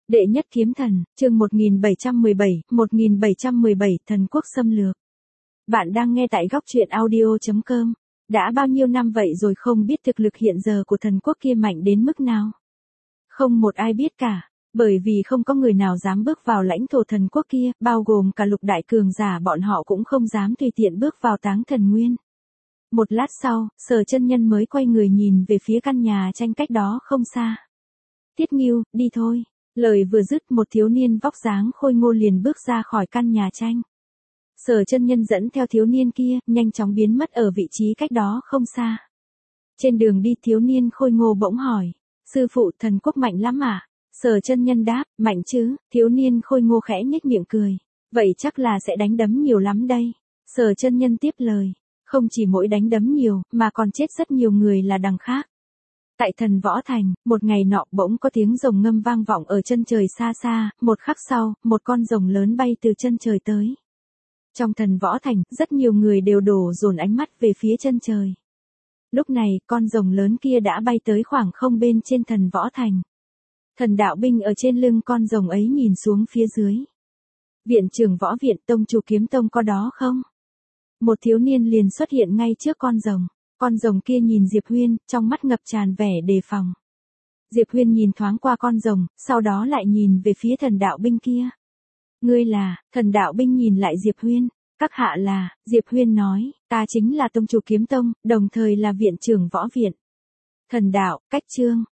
Đệ nhất kiếm thần, chương 1717, thần quốc xâm lược. Bạn đang nghe tại góc truyện audio.com. Đã bao nhiêu năm vậy rồi không biết thực lực hiện giờ của thần quốc kia mạnh đến mức nào? Không một ai biết cả, bởi vì không có người nào dám bước vào lãnh thổ thần quốc kia, bao gồm cả lục đại cường giả bọn họ cũng không dám tùy tiện bước vào Táng Thần Nguyên. Một lát sau, Sở Chân Nhân mới quay người nhìn về phía căn nhà tranh cách đó không xa. Tiết Ngưu, đi thôi. Lời vừa dứt, một thiếu niên vóc dáng khôi ngô liền bước ra khỏi căn nhà tranh. Sở Chân Nhân dẫn theo thiếu niên kia, nhanh chóng biến mất ở vị trí cách đó không xa. Trên đường đi, thiếu niên khôi ngô bỗng hỏi, sư phụ, thần quốc mạnh lắm à? Sở Chân Nhân đáp, mạnh chứ. Thiếu niên khôi ngô khẽ nhếch miệng cười, vậy chắc là sẽ đánh đấm nhiều lắm đây. Sở Chân Nhân tiếp lời, không chỉ mỗi đánh đấm nhiều, mà còn chết rất nhiều người là đằng khác. Tại Thần Võ Thành, một ngày nọ bỗng có tiếng rồng ngâm vang vọng ở chân trời xa xa, một khắc sau, một con rồng lớn bay từ chân trời tới. Trong Thần Võ Thành, rất nhiều người đều đổ dồn ánh mắt về phía chân trời. Lúc này, con rồng lớn kia đã bay tới khoảng không bên trên Thần Võ Thành. Thần đạo binh ở trên lưng con rồng ấy nhìn xuống phía dưới. Viện trưởng võ viện, tông chủ kiếm tông có đó không? Một thiếu niên liền xuất hiện ngay trước con rồng. Con rồng kia nhìn Diệp Huyên, trong mắt ngập tràn vẻ đề phòng. Diệp Huyên nhìn thoáng qua con rồng, sau đó lại nhìn về phía thần đạo binh kia. Ngươi là? Thần đạo binh nhìn lại Diệp Huyên. Các hạ là? Diệp Huyên nói, ta chính là tông chủ kiếm tông, đồng thời là viện trưởng võ viện. Thần đạo, cách chương,